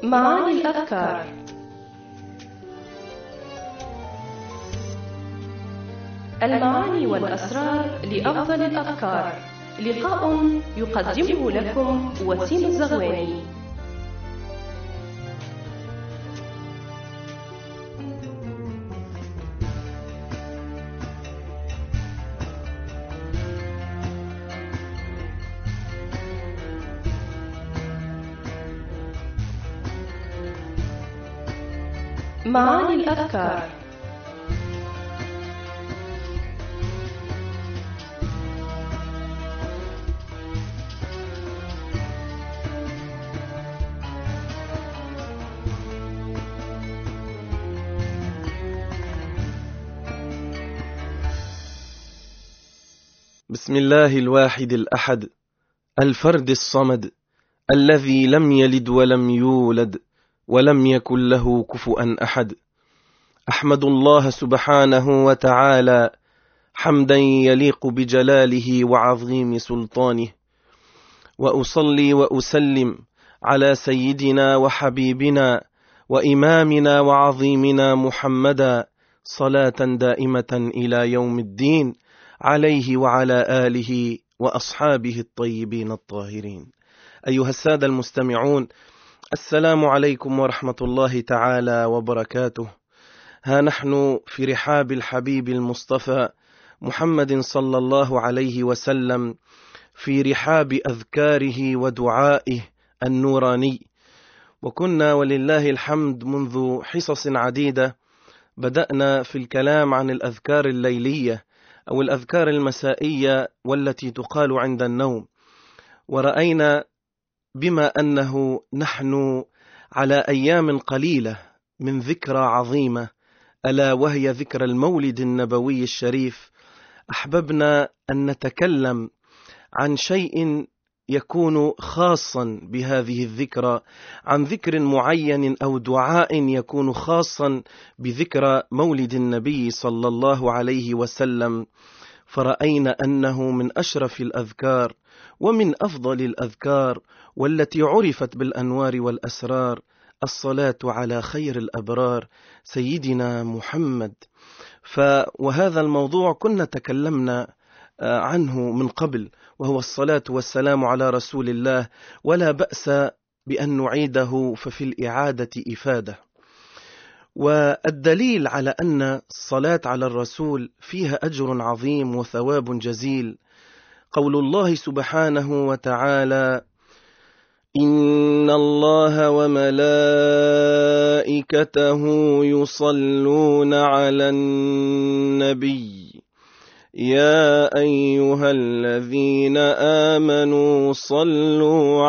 معاني الأذكار. المعاني والأسرار لأفضل الأذكار، لقاء يقدمه لكم وسيم الزغواني. معاني الأذكار. بسم الله الواحد الأحد الفرد الصمد الذي لم يلد ولم يولد ولم يكن له كفؤا أحد. أحمد الله سبحانه وتعالى حمدا يليق بجلاله وعظيم سلطانه، وأصلي وأسلم على سيدنا وحبيبنا وإمامنا وعظيمنا محمدا صلاة دائمة إلى يوم الدين عليه وعلى آله وأصحابه الطيبين الطاهرين. أيها السادة المستمعون، السلام عليكم ورحمة الله تعالى وبركاته. ها نحن في رحاب الحبيب المصطفى محمد صلى الله عليه وسلم، في رحاب أذكاره ودعائه النوراني. وكنا ولله الحمد منذ حصص عديدة بدأنا في الكلام عن الأذكار الليلية أو الأذكار المسائية والتي تقال عند النوم، ورأينا بما أنه نحن على أيام قليلة من ذكرى عظيمة، ألا وهي ذكرى المولد النبوي الشريف، أحببنا أن نتكلم عن شيء يكون خاصا بهذه الذكرى، عن ذكر معين أو دعاء يكون خاصا بذكرى مولد النبي صلى الله عليه وسلم. فرأينا أنه من أشرف الأذكار ومن أفضل الأذكار والتي عرفت بالأنوار والأسرار الصلاة على خير الأبرار سيدنا محمد. وهذا الموضوع كنا تكلمنا عنه من قبل، وهو الصلاة والسلام على رسول الله، ولا بأس بأن نعيده ففي الإعادة إفادة. والدليل على أن الصلاة على الرسول فيها أجر عظيم وثواب جزيل قول الله سبحانه وتعالى: إن الله وملائكته يصلون على النبي يا أيها الذين آمنوا صلوا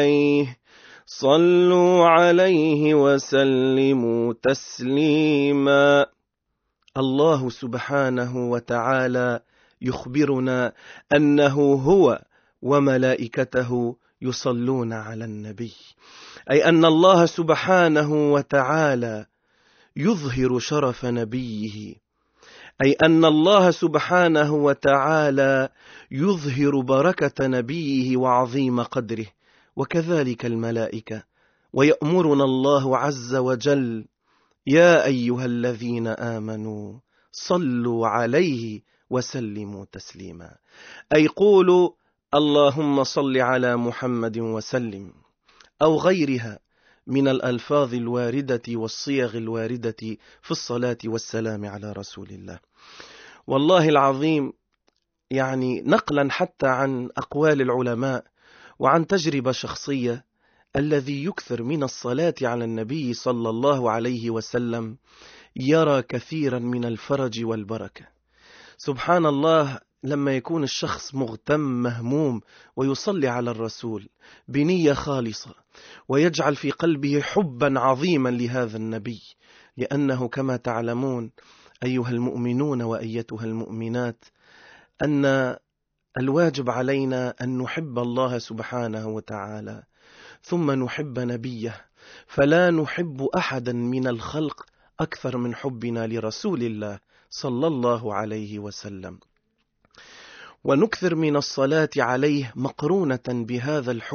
عليه وسلموا تسليما. الله سبحانه وتعالى يخبرنا أنه هو وملائكته يصلون على النبي، أي أن الله سبحانه وتعالى يظهر شرف نبيه، أي أن الله سبحانه وتعالى يظهر بركة نبيه وعظيم قدره، وكذلك الملائكة. ويأمرنا الله عز وجل: يا أيها الذين آمنوا صلوا عليه وسلموا تسليما، أي قولوا اللهم صل على محمد وسلم، أو غيرها من الألفاظ الواردة والصيغ الواردة في الصلاة والسلام على رسول الله. والله العظيم، يعني نقلا حتى عن أقوال العلماء وعن تجربة شخصية، الذي يكثر من الصلاة على النبي صلى الله عليه وسلم يرى كثيرا من الفرج والبركة. سبحان الله، لما يكون الشخص مغتم مهموم ويصلي على الرسول بنية خالصة، ويجعل في قلبه حبا عظيما لهذا النبي، لأنه كما تعلمون أيها المؤمنون وأيتها المؤمنات أن الواجب علينا أن نحب الله سبحانه وتعالى ثم نحب نبيه، فلا نحب أحدا من الخلق أكثر من حبنا لرسول الله صلى الله عليه وسلم، ونكثر من الصلاة عليه مقرونة بهذا الحب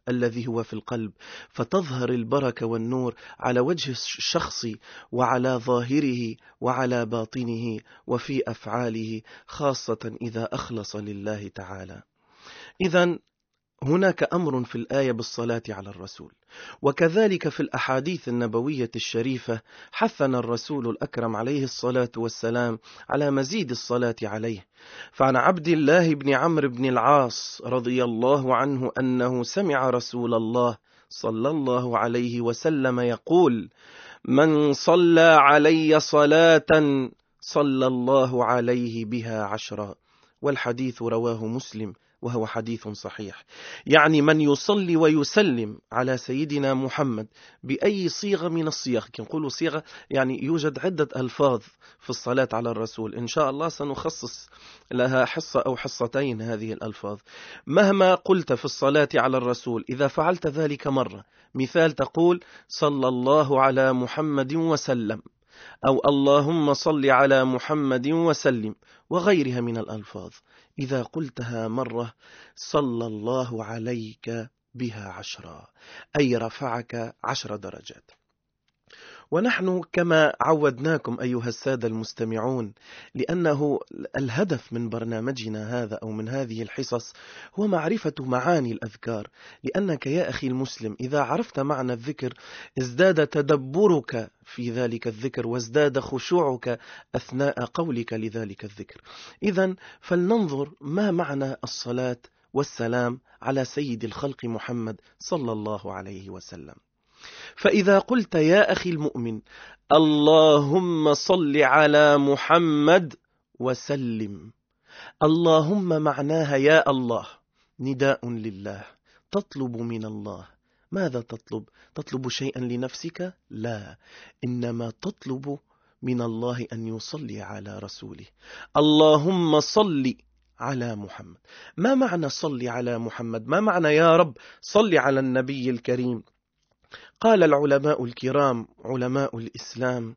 الذي هو في القلب، فتظهر البركة والنور على وجه الشخص وعلى ظاهره وعلى باطنه وفي أفعاله، خاصة إذا أخلص لله تعالى. إذن هناك أمر في الآية بالصلاة على الرسول، وكذلك في الأحاديث النبوية الشريفة حثنا الرسول الأكرم عليه الصلاة والسلام على مزيد الصلاة عليه. فعن عبد الله بن عمرو بن العاص رضي الله عنه أنه سمع رسول الله صلى الله عليه وسلم يقول: من صلى علي صلاة صلى الله عليه بها 10. والحديث رواه مسلم وهو حديث صحيح. يعني من يصلي ويسلم على سيدنا محمد بأي صيغة من الصيغ، نقول صيغة يعني يوجد عدة ألفاظ في الصلاة على الرسول، إن شاء الله سنخصص لها حصة أو حصتين هذه الألفاظ. مهما قلت في الصلاة على الرسول إذا فعلت ذلك مرة، مثال تقول صلى الله على محمد وسلم، أو اللهم صل على محمد وسلم، وغيرها من الألفاظ، إذا قلتها مرة صلى الله عليك بها 10، أي رفعك 10 درجات. ونحن كما عودناكم أيها السادة المستمعون، لأنه الهدف من برنامجنا هذا أو من هذه الحصص هو معرفة معاني الأذكار، لأنك يا أخي المسلم إذا عرفت معنى الذكر ازداد تدبرك في ذلك الذكر وازداد خشوعك أثناء قولك لذلك الذكر. إذن فلننظر ما معنى الصلاة والسلام على سيد الخلق محمد صلى الله عليه وسلم. فإذا قلت يا أخي المؤمن اللهم صل على محمد وسلم، اللهم معناها يا الله، نداء لله، تطلب من الله. ماذا تطلب؟ تطلب شيئا لنفسك؟ لا، إنما تطلب من الله أن يصلي على رسوله. اللهم صل على محمد. ما معنى صل على محمد؟ ما معنى يا رب صل على النبي الكريم؟ قال العلماء الكرام علماء الإسلام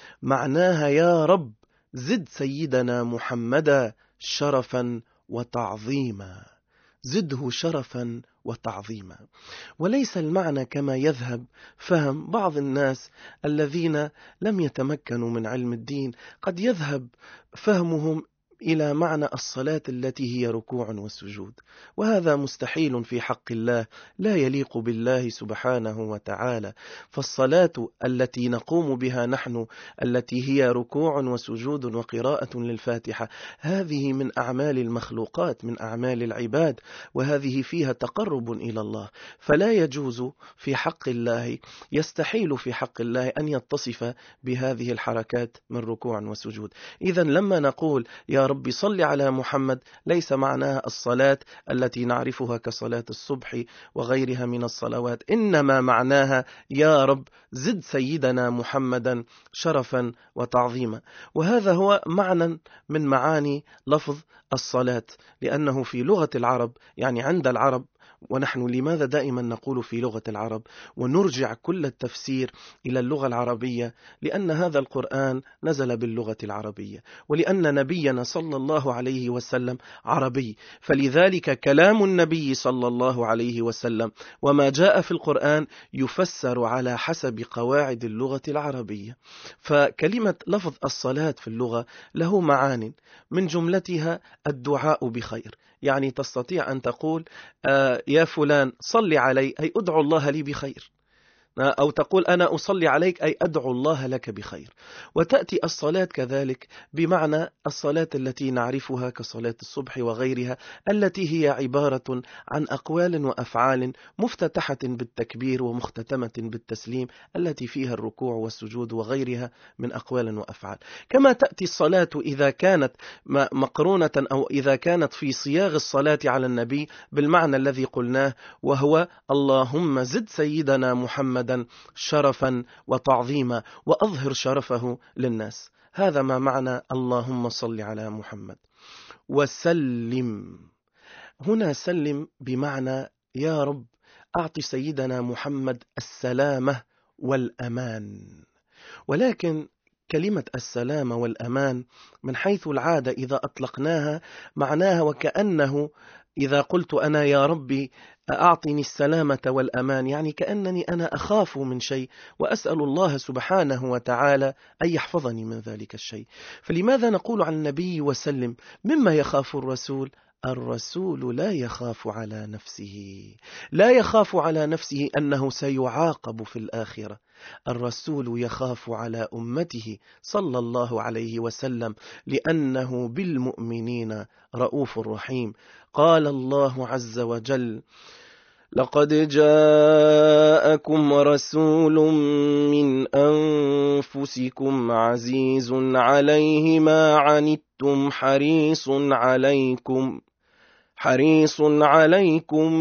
معناها يا رب زد سيدنا محمدا شرفا وتعظيما، زده شرفا وتعظيما. وليس المعنى كما يذهب فهم بعض الناس الذين لم يتمكنوا من علم الدين، قد يذهب فهمهم إلى معنى الصلاة التي هي ركوع وسجود، وهذا مستحيل في حق الله، لا يليق بالله سبحانه وتعالى. فالصلاة التي نقوم بها نحن التي هي ركوع وسجود وقراءة للفاتحة، هذه من أعمال المخلوقات، من أعمال العباد، وهذه فيها تقرب إلى الله، فلا يجوز في حق الله، يستحيل في حق الله أن يتصف بهذه الحركات من ركوع وسجود. إذن لما نقول يا رب صل على محمد ليس معناها الصلاة التي نعرفها كصلاة الصبح وغيرها من الصلوات، إنما معناها يا رب زد سيدنا محمدا شرفا وتعظيما. وهذا هو معنى من معاني لفظ الصلاة، لأنه في لغة العرب، يعني عند العرب، ونحن لماذا دائما نقول في لغة العرب ونرجع كل التفسير إلى اللغة العربية؟ لأن هذا القرآن نزل باللغة العربية، ولأن نبينا صلى الله عليه وسلم عربي، فلذلك كلام النبي صلى الله عليه وسلم وما جاء في القرآن يفسر على حسب قواعد اللغة العربية. فكلمة لفظ الصلاة في اللغة له معان، من جملتها الدعاء بخير، يعني تستطيع أن تقول يا فلان صل علي، أي أدعو الله لي بخير، أو تقول أنا أصلي عليك، أي أدعو الله لك بخير. وتأتي الصلاة كذلك بمعنى الصلاة التي نعرفها كصلاة الصبح وغيرها، التي هي عبارة عن أقوال وأفعال مفتتحة بالتكبير ومختتمة بالتسليم، التي فيها الركوع والسجود وغيرها من أقوال وأفعال. كما تأتي الصلاة إذا كانت مقرونة أو إذا كانت في صياغ الصلاة على النبي بالمعنى الذي قلناه، وهو اللهم زد سيدنا محمد شرفا وتعظيما وأظهر شرفه للناس. هذا ما معنى اللهم صل على محمد. وسلم، هنا سلم بمعنى يا رب أعطي سيدنا محمد السلامة والأمان. ولكن كلمة السلامة والأمان من حيث العادة إذا أطلقناها معناها وكأنه إذا قلت أنا يا ربي أعطني السلامة والأمان، يعني كأنني أنا أخاف من شيء وأسأل الله سبحانه وتعالى أن يحفظني من ذلك الشيء. فلماذا نقول عن النبي وسلم مما يخاف الرسول؟ الرسول لا يخاف على نفسه، لا يخاف على نفسه أنه سيعاقب في الآخرة. الرسول يخاف على أمته صلى الله عليه وسلم، لأنه بالمؤمنين رؤوف رحيم. قال الله عز وجل: لقد جاءكم رسول من أنفسكم عزيز عليه ما عنتم حريص عليكم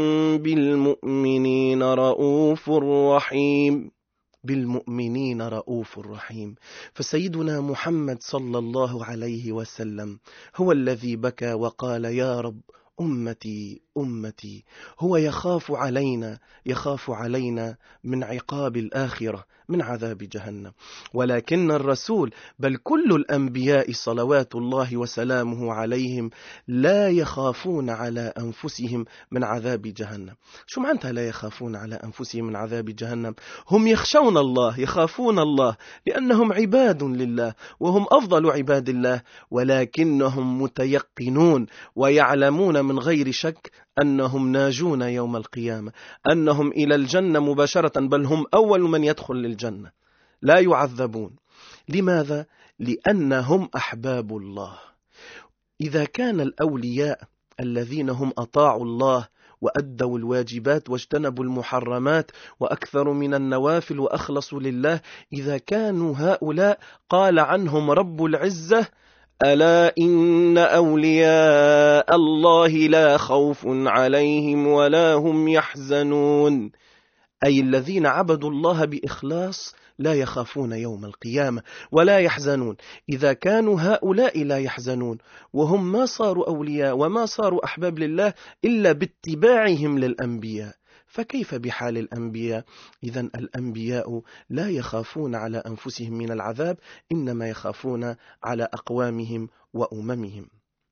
بالمؤمنين رؤوف رحيم. بالمؤمنين رؤوف رحيم. فسيدنا محمد صلى الله عليه وسلم هو الذي بكى وقال: يا رب أمتي أمتي. هو يخاف علينا من عقاب الآخرة، من عذاب جهنم. ولكن الرسول بل كل الأنبياء صلوات الله وسلامه عليهم لا يخافون على أنفسهم من عذاب جهنم. شو معناتها لا يخافون على أنفسهم من عذاب جهنم؟ هم يخشون الله، يخافون الله، لأنهم عباد لله وهم أفضل عباد الله، ولكنهم متيقنون ويعلمون من غير شك أنهم ناجون يوم القيامة، أنهم إلى الجنة مباشرة، بل هم أول من يدخل للجنة، لا يعذبون. لماذا؟ لأنهم أحباب الله. إذا كان الأولياء الذين هم أطاعوا الله وأدوا الواجبات واجتنبوا المحرمات وأكثروا من النوافل وأخلصوا لله، إذا كانوا هؤلاء قال عنهم رب العزة: ألا إن أولياء الله لا خوف عليهم ولا هم يحزنون. أي الذين عبدوا الله بإخلاص لا يخافون يوم القيامة ولا يحزنون. إذا كانوا هؤلاء لا يحزنون وهم ما صاروا أولياء وما صاروا أحباب لله إلا باتباعهم للأنبياء، فكيف بحال الأنبياء؟ إذن الأنبياء لا يخافون على أنفسهم من العذاب، إنما يخافون على أقوامهم وأممهم.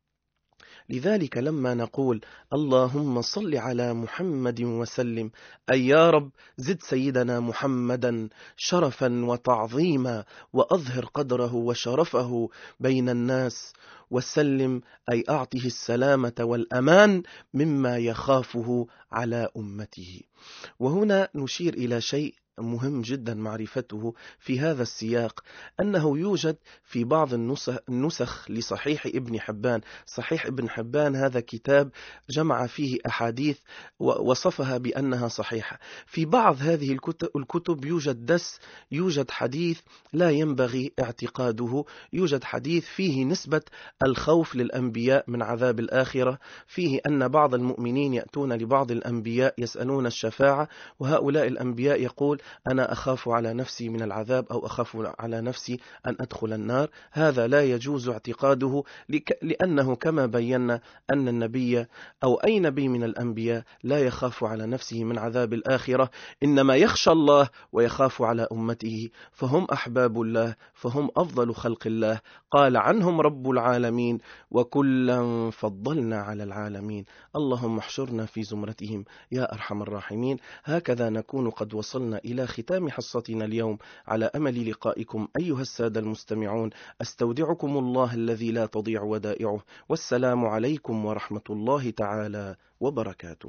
لذلك لما نقول اللهم صل على محمد وسلم، أي يا رب زد سيدنا محمدا شرفا وتعظيما وأظهر قدره وشرفه بين الناس، وسلم أي أعطه السلامة والأمان مما يخافه على أمته. وهنا نشير إلى شيء مهم جدا معرفته في هذا السياق، أنه يوجد في بعض النسخ لصحيح ابن حبان. صحيح ابن حبان هذا كتاب جمع فيه أحاديث ووصفها بأنها صحيحة. في بعض هذه الكتب يوجد حديث لا ينبغي اعتقاده، يوجد حديث فيه نسبة الخوف للأنبياء من عذاب الآخرة، فيه أن بعض المؤمنين يأتون لبعض الأنبياء يسألون الشفاعة، وهؤلاء الأنبياء يقول: أنا أخاف على نفسي من العذاب، أو أخاف على نفسي أن أدخل النار. هذا لا يجوز اعتقاده، لأنه كما بينا أن النبي أو أي نبي من الأنبياء لا يخاف على نفسه من عذاب الآخرة، إنما يخشى الله ويخاف على أمته، فهم أحباب الله، فهم أفضل خلق الله. قال عنهم رب العالمين: وكلا فضلنا على العالمين. اللهم احشرنا في زمرتهم يا أرحم الراحمين. هكذا نكون قد وصلنا إلى ختام حصتنا اليوم، على أمل لقائكم أيها السادة المستمعون. أستودعكم الله الذي لا تضيع ودائعه، والسلام عليكم ورحمة الله تعالى وبركاته.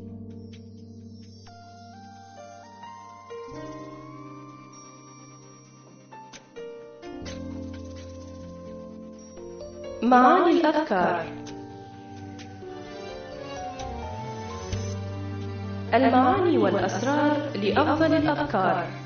معاني الأذكار. المعاني والأسرار لأفضل الأذكار.